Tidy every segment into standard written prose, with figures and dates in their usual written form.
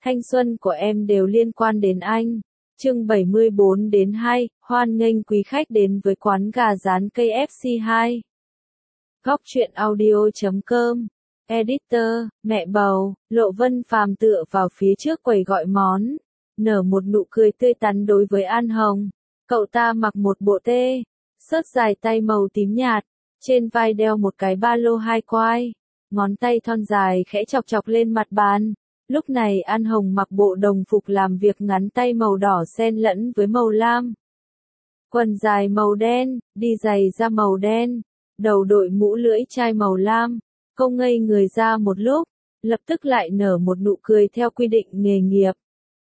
Thanh xuân của em đều liên quan đến anh. Chương 74-2, hoan nghênh quý khách đến với quán gà rán KFC 2. Góc truyện audio.com. Editor, mẹ bầu, Lộ Vân Phàm tựa vào phía trước quầy gọi món, nở một nụ cười tươi tắn đối với An Hồng. Cậu ta mặc một bộ sớt dài tay màu tím nhạt, trên vai đeo một cái ba lô hai quai, ngón tay thon dài khẽ chọc chọc lên mặt bàn. Lúc này An Hồng mặc bộ đồng phục làm việc ngắn tay màu đỏ xen lẫn với màu lam. Quần dài màu đen, đi giày da màu đen, đầu đội mũ lưỡi chai màu lam. Cô ngây người ra một lúc, lập tức lại nở một nụ cười theo quy định nghề nghiệp.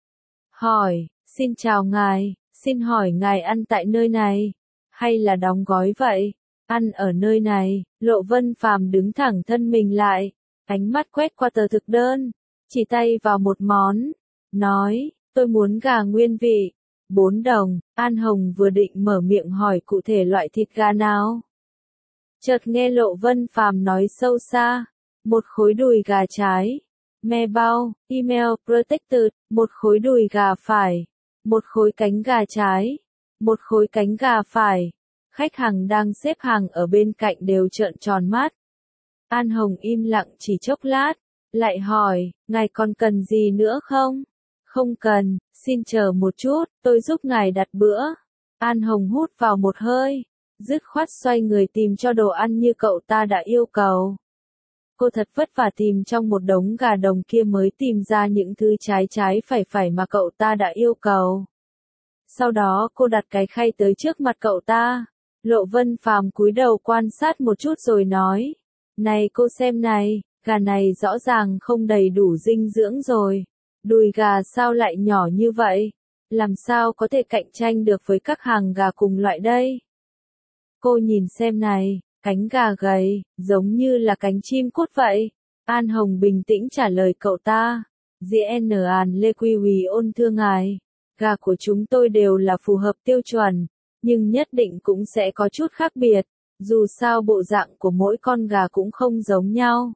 Hỏi, xin chào ngài, xin hỏi ngài ăn tại nơi này, hay là đóng gói vậy? Ăn ở nơi này, Lộ Vân Phàm đứng thẳng thân mình lại, ánh mắt quét qua tờ thực đơn, chỉ tay vào một món, nói, tôi muốn gà nguyên vị, 4 đồng. An Hồng vừa định mở miệng hỏi cụ thể loại thịt gà nào, chợt nghe Lộ Vân Phàm nói sâu xa, một khối đùi gà trái, me bao, email protected, một khối đùi gà phải, một khối cánh gà trái, một khối cánh gà phải. Khách hàng đang xếp hàng ở bên cạnh đều trợn tròn mắt. An Hồng im lặng chỉ chốc lát, lại hỏi, ngài còn cần gì nữa không? Không cần, xin chờ một chút, tôi giúp ngài đặt bữa. An Hồng hút vào một hơi, dứt khoát xoay người tìm cho đồ ăn như cậu ta đã yêu cầu. Cô thật vất vả tìm trong một đống gà đồng kia mới tìm ra những thứ trái phải mà cậu ta đã yêu cầu. Sau đó cô đặt cái khay tới trước mặt cậu ta. Lộ Vân Phàm cúi đầu quan sát một chút rồi nói, này cô xem này, gà này rõ ràng không đầy đủ dinh dưỡng rồi. Đùi gà sao lại nhỏ như vậy? Làm sao có thể cạnh tranh được với các hàng gà cùng loại đây? Cô nhìn xem này, cánh gà gầy, giống như là cánh chim cút vậy. An Hồng bình tĩnh trả lời cậu ta. Diễn An Lê Quy Quỳ ôn thưa ngài, gà của chúng tôi đều là phù hợp tiêu chuẩn, nhưng nhất định cũng sẽ có chút khác biệt, dù sao bộ dạng của mỗi con gà cũng không giống nhau.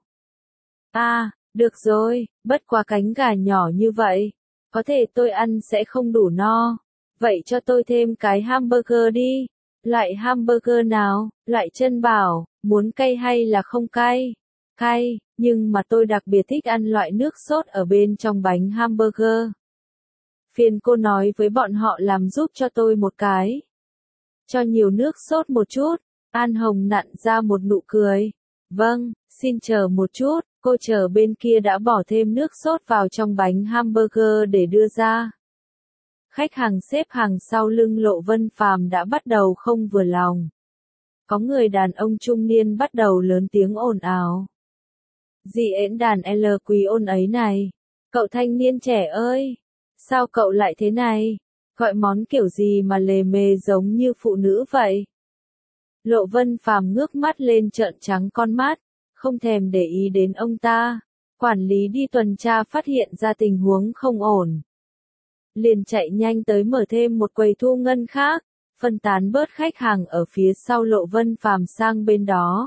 Được rồi, bất quá cánh gà nhỏ như vậy, có thể tôi ăn sẽ không đủ no. Vậy cho tôi thêm cái hamburger đi. Loại hamburger nào? Loại chân bảo, muốn cay hay là không cay? Cay, nhưng mà tôi đặc biệt thích ăn loại nước sốt ở bên trong bánh hamburger. Phiền cô nói với bọn họ làm giúp cho tôi một cái. Cho nhiều nước sốt một chút. An Hồng nặn ra một nụ cười. Vâng, xin chờ một chút. Cô chờ bên kia đã bỏ thêm nước sốt vào trong bánh hamburger để đưa ra. Khách hàng xếp hàng sau lưng Lộ Vân Phàm đã bắt đầu không vừa lòng. Có người đàn ông trung niên bắt đầu lớn tiếng ồn ào. Diễn đàn L quý ôn ấy này. Cậu thanh niên trẻ ơi! Sao cậu lại thế này? Gọi món kiểu gì mà lề mề giống như phụ nữ vậy? Lộ Vân Phàm ngước mắt lên trợn trắng con mắt, không thèm để ý đến ông ta. Quản lý đi tuần tra phát hiện ra tình huống không ổn, liền chạy nhanh tới mở thêm một quầy thu ngân khác, phân tán bớt khách hàng ở phía sau Lộ Vân Phàm sang bên đó.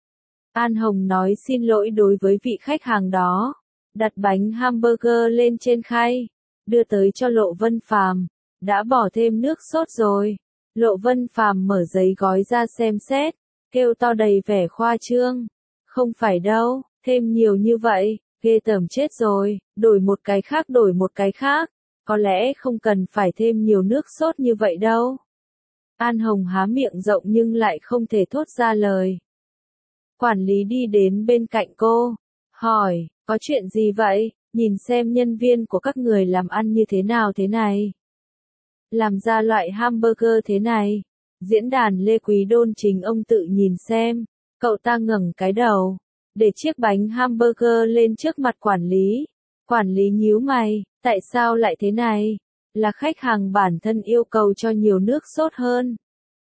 An Hồng nói xin lỗi đối với vị khách hàng đó, đặt bánh hamburger lên trên khay, đưa tới cho Lộ Vân Phàm. Đã bỏ thêm nước sốt rồi. Lộ Vân Phàm mở giấy gói ra xem xét, kêu to đầy vẻ khoa trương. Không phải đâu, thêm nhiều như vậy, ghê tởm chết rồi, đổi một cái khác. Có lẽ không cần phải thêm nhiều nước sốt như vậy đâu. An Hồng há miệng rộng nhưng lại không thể thốt ra lời. Quản lý đi đến bên cạnh cô, hỏi, có chuyện gì vậy? Nhìn xem nhân viên của các người làm ăn như thế nào thế này. Làm ra loại hamburger thế này. Diễn đàn Lê Quý đôn trình ông tự nhìn xem. Cậu ta ngẩng cái đầu, để chiếc bánh hamburger lên trước mặt quản lý. Quản lý nhíu mày, tại sao lại thế này? Là khách hàng bản thân yêu cầu cho nhiều nước sốt hơn.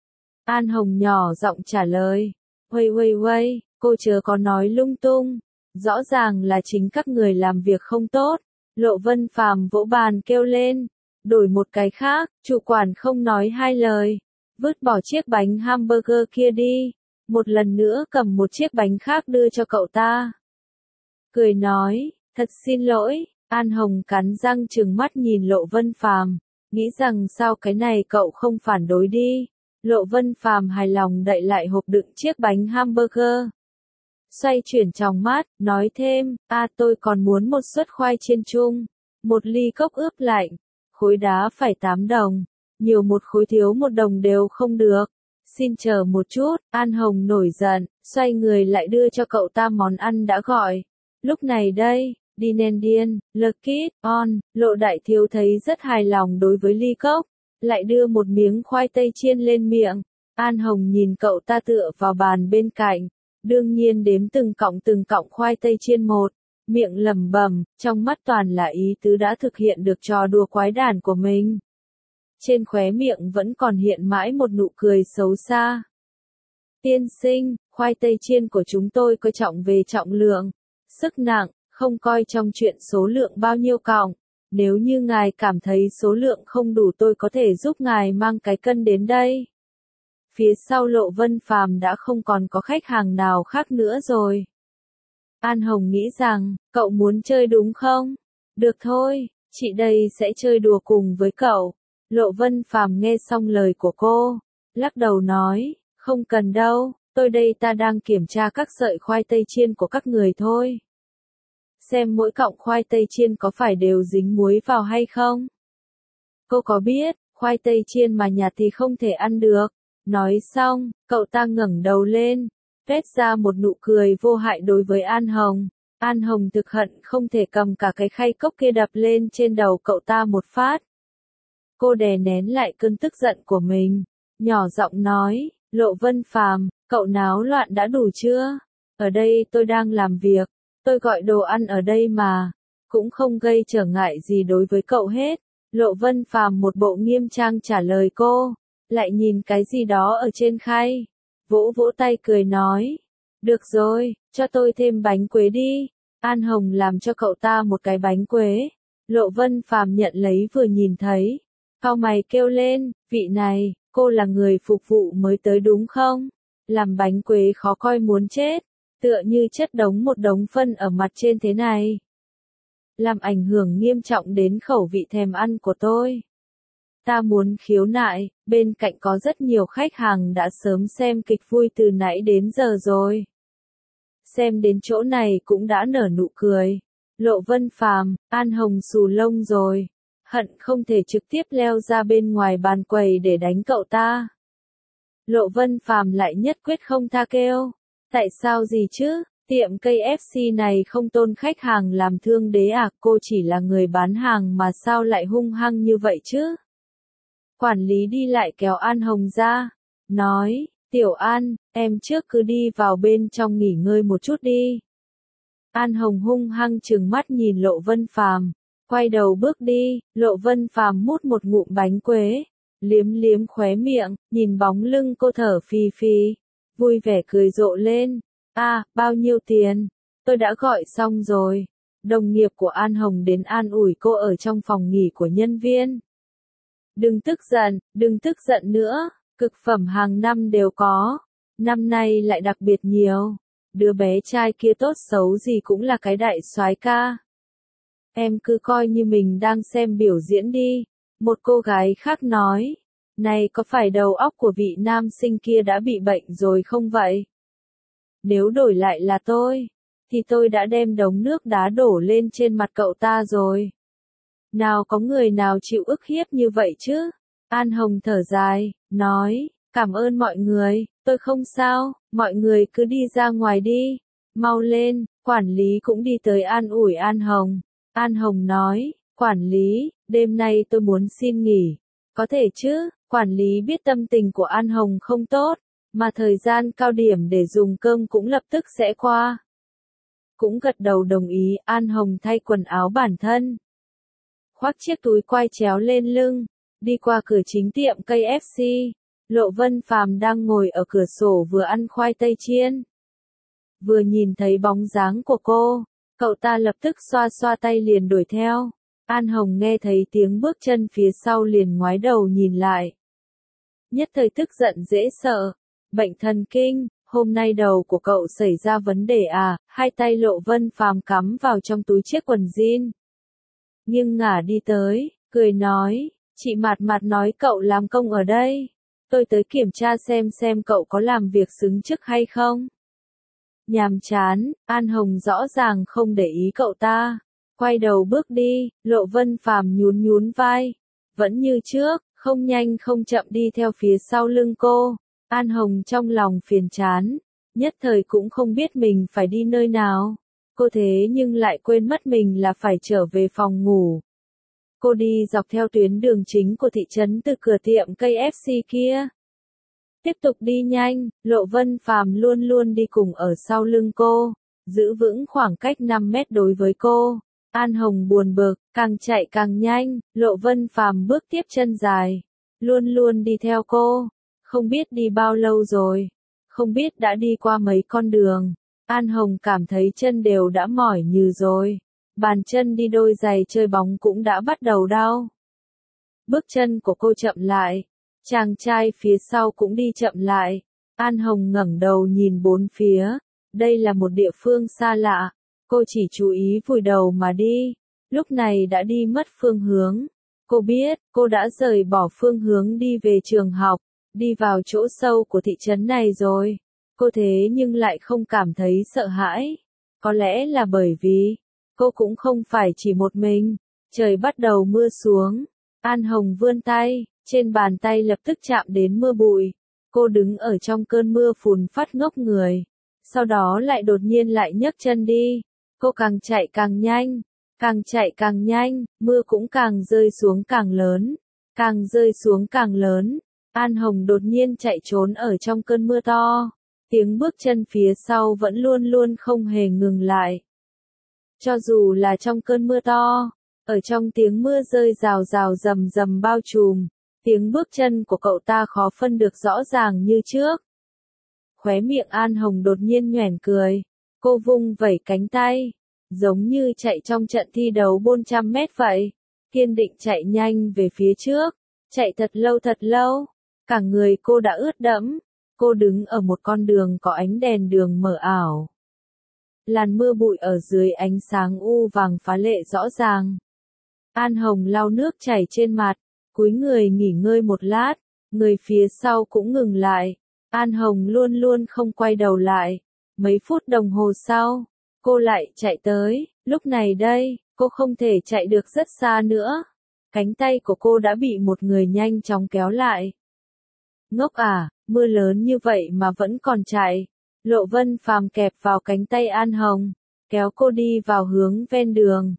An Hồng nhỏ giọng trả lời. Uây, cô chớ có nói lung tung. Rõ ràng là chính các người làm việc không tốt. Lộ Vân Phàm vỗ bàn kêu lên. Đổi một cái khác, chủ quản không nói hai lời. Vứt bỏ chiếc bánh hamburger kia đi. Một lần nữa cầm một chiếc bánh khác đưa cho cậu ta. Cười nói, thật xin lỗi, An Hồng cắn răng trừng mắt nhìn Lộ Vân Phàm, nghĩ rằng sao cái này cậu không phản đối đi. Lộ Vân Phàm hài lòng đậy lại hộp đựng chiếc bánh hamburger. Xoay chuyển tròng mắt, nói thêm, tôi còn muốn một suất khoai chiên chung, một ly cốc ướp lạnh, khối đá phải 8 đồng, nhiều một khối thiếu 1 đồng đều không được. Xin chờ một chút, An Hồng nổi giận, xoay người lại đưa cho cậu ta món ăn đã gọi. Lúc này đây, Dinendian, Lucky, On, Lộ Đại Thiếu thấy rất hài lòng đối với ly cốc, lại đưa một miếng khoai tây chiên lên miệng. An Hồng nhìn cậu ta tựa vào bàn bên cạnh, đương nhiên đếm từng cọng khoai tây chiên một, miệng lẩm bẩm, trong mắt toàn là ý tứ đã thực hiện được trò đùa quái đản của mình. Trên khóe miệng vẫn còn hiện mãi một nụ cười xấu xa. Tiên sinh, khoai tây chiên của chúng tôi coi trọng về trọng lượng, sức nặng, không coi trong chuyện số lượng bao nhiêu cọng. Nếu như ngài cảm thấy số lượng không đủ tôi có thể giúp ngài mang cái cân đến đây. Phía sau Lộ Vân Phàm đã không còn có khách hàng nào khác nữa rồi. An Hồng nghĩ rằng, cậu muốn chơi đúng không? Được thôi, chị đây sẽ chơi đùa cùng với cậu. Lộ Vân Phàm nghe xong lời của cô, lắc đầu nói, không cần đâu, tôi đây ta đang kiểm tra các sợi khoai tây chiên của các người thôi. Xem mỗi cọng khoai tây chiên có phải đều dính muối vào hay không? Cô có biết, khoai tây chiên mà nhạt thì không thể ăn được. Nói xong, cậu ta ngẩng đầu lên, tuét ra một nụ cười vô hại đối với An Hồng. An Hồng thực hận không thể cầm cả cái khay cốc kia đập lên trên đầu cậu ta một phát. Cô đè nén lại cơn tức giận của mình, nhỏ giọng nói, Lộ Vân Phàm, cậu náo loạn đã đủ chưa? Ở đây tôi đang làm việc, tôi gọi đồ ăn ở đây mà, cũng không gây trở ngại gì đối với cậu hết. Lộ Vân Phàm một bộ nghiêm trang trả lời cô, lại nhìn cái gì đó ở trên khay, vỗ vỗ tay cười nói, được rồi, cho tôi thêm bánh quế đi. An Hồng làm cho cậu ta một cái bánh quế, Lộ Vân Phàm nhận lấy vừa nhìn thấy, cau mày kêu lên, vị này, cô là người phục vụ mới tới đúng không? Làm bánh quế khó coi muốn chết, tựa như chất đống một đống phân ở mặt trên thế này. Làm ảnh hưởng nghiêm trọng đến khẩu vị thèm ăn của tôi. Ta muốn khiếu nại, bên cạnh có rất nhiều khách hàng đã sớm xem kịch vui từ nãy đến giờ rồi. Xem đến chỗ này cũng đã nở nụ cười. Lộ Vân Phàm, An Hồng xù lông rồi. Hận không thể trực tiếp leo ra bên ngoài bàn quầy để đánh cậu ta. Lộ Vân Phàm lại nhất quyết không tha kêu. Tại sao gì chứ? Tiệm KFC này không tôn khách hàng làm thương đế à? Cô chỉ là người bán hàng mà sao lại hung hăng như vậy chứ? Quản lý đi lại kéo An Hồng ra, nói, Tiểu An, em trước cứ đi vào bên trong nghỉ ngơi một chút đi. An Hồng hung hăng trừng mắt nhìn Lộ Vân Phàm, quay đầu bước đi. Lộ Vân Phàm mút một ngụm bánh quế, liếm liếm khóe miệng, nhìn bóng lưng cô thở phì phì, vui vẻ cười rộ lên. Bao nhiêu tiền? Tôi đã gọi xong rồi. Đồng nghiệp của An Hồng đến an ủi cô ở trong phòng nghỉ của nhân viên. Đừng tức giận nữa, cực phẩm hàng năm đều có, năm nay lại đặc biệt nhiều. Đứa bé trai kia tốt xấu gì cũng là cái đại soái ca. Em cứ coi như mình đang xem biểu diễn đi. Một cô gái khác nói, này có phải đầu óc của vị nam sinh kia đã bị bệnh rồi không vậy? Nếu đổi lại là tôi, thì tôi đã đem đống nước đá đổ lên trên mặt cậu ta rồi. Nào có người nào chịu ức hiếp như vậy chứ? An Hồng thở dài, nói, cảm ơn mọi người, tôi không sao, mọi người cứ đi ra ngoài đi, mau lên. Quản lý cũng đi tới an ủi An Hồng. An Hồng nói, quản lý, đêm nay tôi muốn xin nghỉ. Có thể chứ? Quản lý biết tâm tình của An Hồng không tốt, mà thời gian cao điểm để dùng cơm cũng lập tức sẽ qua. Cũng gật đầu đồng ý. An Hồng thay quần áo bản thân, khoác chiếc túi quai chéo lên lưng, đi qua cửa chính tiệm KFC. Lộ Vân Phàm đang ngồi ở cửa sổ vừa ăn khoai tây chiên. Vừa nhìn thấy bóng dáng của cô, cậu ta lập tức xoa xoa tay liền đuổi theo. An Hồng nghe thấy tiếng bước chân phía sau liền ngoái đầu nhìn lại. Nhất thời tức giận dễ sợ. Bệnh thần kinh, hôm nay đầu của cậu xảy ra vấn đề à? Hai tay Lộ Vân Phàm cắm vào trong túi chiếc quần jean. nghiêng ngả đi tới, cười nói, chị Mạt Mạt nói cậu làm công ở đây. Tôi tới kiểm tra xem cậu có làm việc xứng chức hay không. Nhàm chán, An Hồng rõ ràng không để ý cậu ta. Quay đầu bước đi, Lộ Vân Phàm nhún nhún vai. Vẫn như trước, không nhanh không chậm đi theo phía sau lưng cô. An Hồng trong lòng phiền chán, nhất thời cũng không biết mình phải đi nơi nào. Cô thế nhưng lại quên mất mình là phải trở về phòng ngủ. Cô đi dọc theo tuyến đường chính của thị trấn từ cửa tiệm KFC kia. Tiếp tục đi nhanh, Lộ Vân Phàm luôn luôn đi cùng ở sau lưng cô, giữ vững khoảng cách 5 mét đối với cô. An Hồng buồn bực, càng chạy càng nhanh, Lộ Vân Phàm bước tiếp chân dài, luôn luôn đi theo cô. Không biết đi bao lâu rồi, không biết đã đi qua mấy con đường. An Hồng cảm thấy chân đều đã mỏi nhừ rồi. Bàn chân đi đôi giày chơi bóng cũng đã bắt đầu đau. Bước chân của cô chậm lại. Chàng trai phía sau cũng đi chậm lại. An Hồng ngẩng đầu nhìn bốn phía. Đây là một địa phương xa lạ. Cô chỉ chú ý vùi đầu mà đi. Lúc này đã đi mất phương hướng. Cô biết, cô đã rời bỏ phương hướng đi về trường học, đi vào chỗ sâu của thị trấn này rồi. Cô thế nhưng lại không cảm thấy sợ hãi. Có lẽ là bởi vì cô cũng không phải chỉ một mình. Trời bắt đầu mưa xuống. An Hồng vươn tay, trên bàn tay lập tức chạm đến mưa bụi. Cô đứng ở trong cơn mưa phùn phát ngốc người. Sau đó lại đột nhiên lại nhấc chân đi. Cô càng chạy càng nhanh. Càng chạy càng nhanh, mưa cũng càng rơi xuống càng lớn. Càng rơi xuống càng lớn. An Hồng đột nhiên chạy trốn ở trong cơn mưa to. Tiếng bước chân phía sau vẫn luôn luôn không hề ngừng lại. Cho dù là trong cơn mưa to, ở trong tiếng mưa rơi rào rào rầm rầm bao trùm, tiếng bước chân của cậu ta khó phân được rõ ràng như trước. Khóe miệng An Hồng đột nhiên nhoẻn cười. Cô vung vẩy cánh tay, giống như chạy trong trận thi đấu 400 mét vậy. Kiên định chạy nhanh về phía trước, chạy thật lâu, cả người cô đã ướt đẫm. Cô đứng ở một con đường có ánh đèn đường mờ ảo. Làn mưa bụi ở dưới ánh sáng u vàng phá lệ rõ ràng. An Hồng lau nước chảy trên mặt, cúi người nghỉ ngơi một lát, người phía sau cũng ngừng lại. An Hồng luôn luôn không quay đầu lại. Mấy phút đồng hồ sau, cô lại chạy tới. Lúc này đây, cô không thể chạy được rất xa nữa. Cánh tay của cô đã bị một người nhanh chóng kéo lại. Ngốc à, mưa lớn như vậy mà vẫn còn chạy. Lộ Vân Phàm kẹp vào cánh tay An Hồng, kéo cô đi vào hướng ven đường.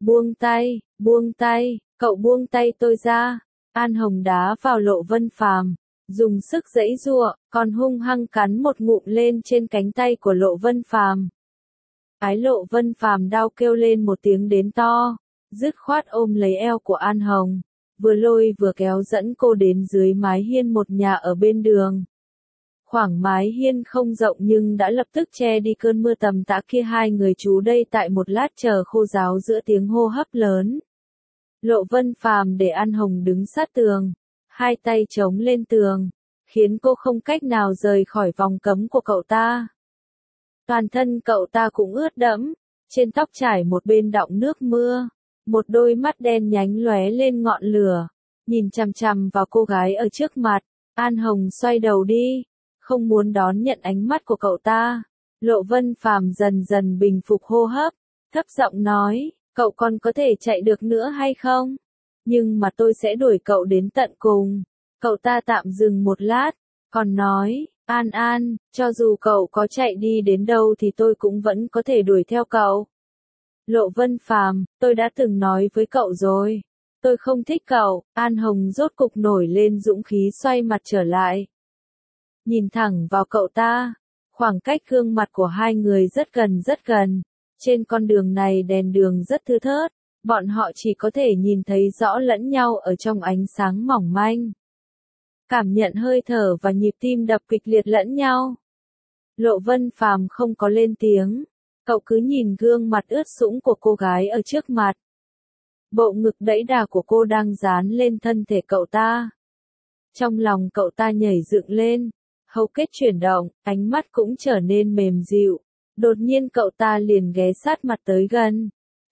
Buông tay, cậu buông tay tôi ra. An Hồng đá vào Lộ Vân Phàm, dùng sức giãy giụa, còn hung hăng cắn một ngụm lên trên cánh tay của Lộ Vân Phàm. Lộ Vân Phàm đau kêu lên một tiếng đến to, dứt khoát ôm lấy eo của An Hồng, vừa lôi vừa kéo dẫn cô đến dưới mái hiên một nhà ở bên đường. Khoảng mái hiên không rộng nhưng đã lập tức che đi cơn mưa tầm tã kia. Hai người trú đây tại một lát chờ khô ráo giữa tiếng hô hấp lớn. Lộ Vân Phàm để An Hồng đứng sát tường, hai tay chống lên tường, khiến cô không cách nào rời khỏi vòng cấm của cậu ta. Toàn thân cậu ta cũng ướt đẫm, trên tóc trải một bên đọng nước mưa, một đôi mắt đen nhánh lóe lên ngọn lửa, nhìn chằm chằm vào cô gái ở trước mặt. An Hồng xoay đầu đi, không muốn đón nhận ánh mắt của cậu ta. Lộ Vân Phàm dần dần bình phục hô hấp, thấp giọng nói, cậu còn có thể chạy được nữa hay không? Nhưng mà tôi sẽ đuổi cậu đến tận cùng. Cậu ta tạm dừng một lát, còn nói, An, cho dù cậu có chạy đi đến đâu thì tôi cũng vẫn có thể đuổi theo cậu. Lộ Vân Phàm, tôi đã từng nói với cậu rồi. Tôi không thích cậu. An Hồng rốt cục nổi lên dũng khí xoay mặt trở lại. Nhìn thẳng vào cậu ta, khoảng cách gương mặt của hai người rất gần. Trên con đường này đèn đường rất thưa thớt, bọn họ chỉ có thể nhìn thấy rõ lẫn nhau ở trong ánh sáng mỏng manh. Cảm nhận hơi thở và nhịp tim đập kịch liệt lẫn nhau. Lộ Vân Phàm không có lên tiếng, cậu cứ nhìn gương mặt ướt sũng của cô gái ở trước mặt. Bộ ngực đẫy đà của cô đang dán lên thân thể cậu ta. Trong lòng cậu ta nhảy dựng lên, hầu kết chuyển động, ánh mắt cũng trở nên mềm dịu. Đột nhiên cậu ta liền ghé sát mặt tới gần.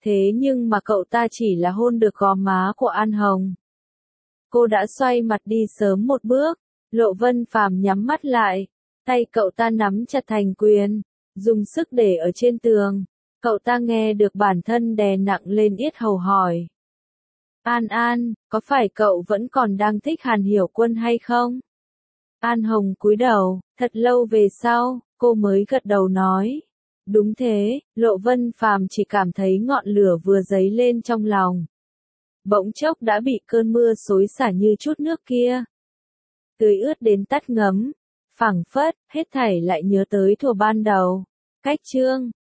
Thế nhưng mà cậu ta chỉ là hôn được gò má của An Hồng. Cô đã xoay mặt đi sớm một bước, Lộ Vân Phàm nhắm mắt lại, tay cậu ta nắm chặt thành quyền, dùng sức để ở trên tường. Cậu ta nghe được bản thân đè nặng lên yết hầu hỏi. An An, có phải cậu vẫn còn đang thích Hàn Hiểu Quân hay không? An Hồng cúi đầu, thật lâu về sau, cô mới gật đầu nói. Đúng thế, Lộ Vân Phàm chỉ cảm thấy ngọn lửa vừa dấy lên trong lòng. Bỗng chốc đã bị cơn mưa xối xả như chút nước kia. Tưới ướt đến tắt ngấm, phảng phất, hết thảy lại nhớ tới thuở ban đầu. Cách chương